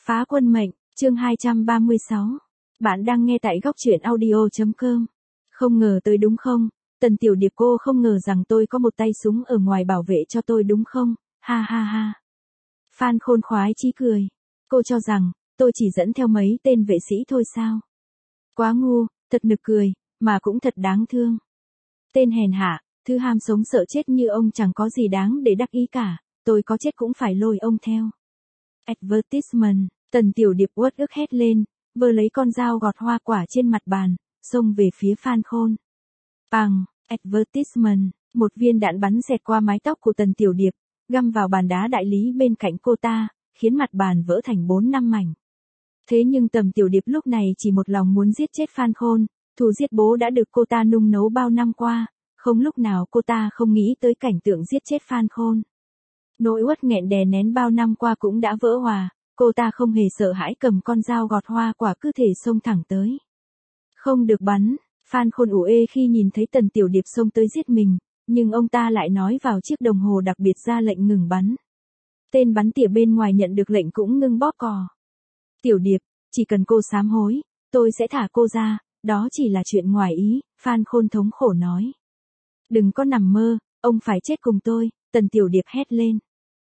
Phá quân mệnh, chương 236. Bạn đang nghe tại góc truyện audio.com. Không ngờ tới đúng không? Tần Tiểu Điệp, cô không ngờ rằng tôi có một tay súng ở ngoài bảo vệ cho tôi đúng không? Ha ha ha. Phan Khôn khoái chí cười. Cô cho rằng, tôi chỉ dẫn theo mấy tên vệ sĩ thôi sao? Quá ngu, thật nực cười, mà cũng thật đáng thương. Tên hèn hạ, thứ ham sống sợ chết như ông chẳng có gì đáng để đắc ý cả, tôi có chết cũng phải lôi ông theo. Advertisement, Tần Tiểu Điệp uất ức hét lên, vơ lấy con dao gọt hoa quả trên mặt bàn, xông về phía Phan Khôn. Bằng, advertisement, một viên đạn bắn xẹt qua mái tóc của Tần Tiểu Điệp, găm vào bàn đá đại lý bên cạnh cô ta, khiến mặt bàn vỡ thành 4-5 mảnh. Thế nhưng Tần Tiểu Điệp lúc này chỉ một lòng muốn giết chết Phan Khôn, thù giết bố đã được cô ta nung nấu bao năm qua, không lúc nào cô ta không nghĩ tới cảnh tượng giết chết Phan Khôn. Nỗi uất nghẹn đè nén bao năm qua cũng đã vỡ hòa, cô ta không hề sợ hãi cầm con dao gọt hoa quả cứ thể xông thẳng tới. Không được bắn, Phan Khôn ủ ê khi nhìn thấy Tần Tiểu Điệp xông tới giết mình, nhưng ông ta lại nói vào chiếc đồng hồ đặc biệt ra lệnh ngừng bắn. Tên bắn tỉa bên ngoài nhận được lệnh cũng ngưng bóp cò. Tiểu Điệp, chỉ cần cô sám hối, tôi sẽ thả cô ra, đó chỉ là chuyện ngoài ý, Phan Khôn thống khổ nói. Đừng có nằm mơ, ông phải chết cùng tôi, Tần Tiểu Điệp hét lên.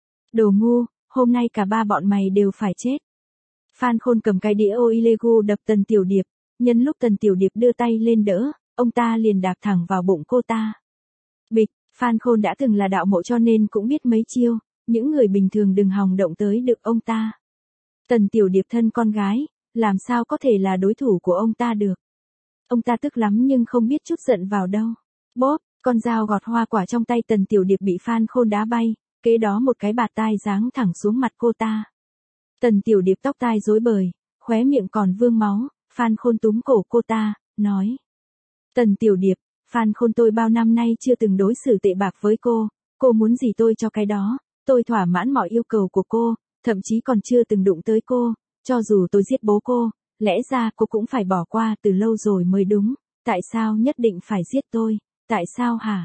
Đồ ngu, hôm nay cả ba bọn mày đều phải chết. Phan Khôn cầm cái đĩa Oilegu đập Tần Tiểu Điệp, nhân lúc Tần Tiểu Điệp đưa tay lên đỡ, ông ta liền đạp thẳng vào bụng cô ta. Bịch, Phan Khôn đã từng là đạo mộ cho nên cũng biết mấy chiêu, những người bình thường đừng hòng động tới được ông ta. Tần Tiểu Điệp thân con gái, làm sao có thể là đối thủ của ông ta được. Ông ta tức lắm nhưng không biết chút giận vào đâu. Bóp, con dao gọt hoa quả trong tay Tần Tiểu Điệp bị Phan Khôn đá bay, kế đó một cái bạt tai giáng thẳng xuống mặt cô ta. Tần Tiểu Điệp tóc tai rối bời, khóe miệng còn vương máu, Phan Khôn túm cổ cô ta, nói. Tần Tiểu Điệp, Phan Khôn tôi bao năm nay chưa từng đối xử tệ bạc với cô muốn gì tôi cho cái đó, tôi thỏa mãn mọi yêu cầu của cô, thậm chí còn chưa từng đụng tới cô, cho dù tôi giết bố cô, lẽ ra cô cũng phải bỏ qua từ lâu rồi mới đúng, tại sao nhất định phải giết tôi, tại sao hả?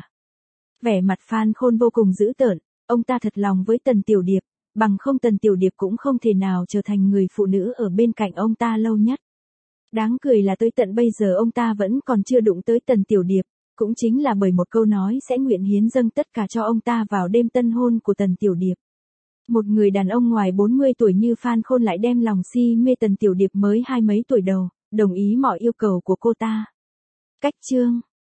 Vẻ mặt Phan Khôn vô cùng dữ tợn, ông ta thật lòng với Tần Tiểu Điệp, bằng không Tần Tiểu Điệp cũng không thể nào trở thành người phụ nữ ở bên cạnh ông ta lâu nhất. Đáng cười là tới tận bây giờ ông ta vẫn còn chưa đụng tới Tần Tiểu Điệp, cũng chính là bởi một câu nói sẽ nguyện hiến dâng tất cả cho ông ta vào đêm tân hôn của Tần Tiểu Điệp. Một người đàn ông ngoài 40 tuổi như Phan Khôn lại đem lòng si mê Tần Tiểu Điệp mới 20 mấy tuổi đầu, đồng ý mọi yêu cầu của cô ta. Cách chương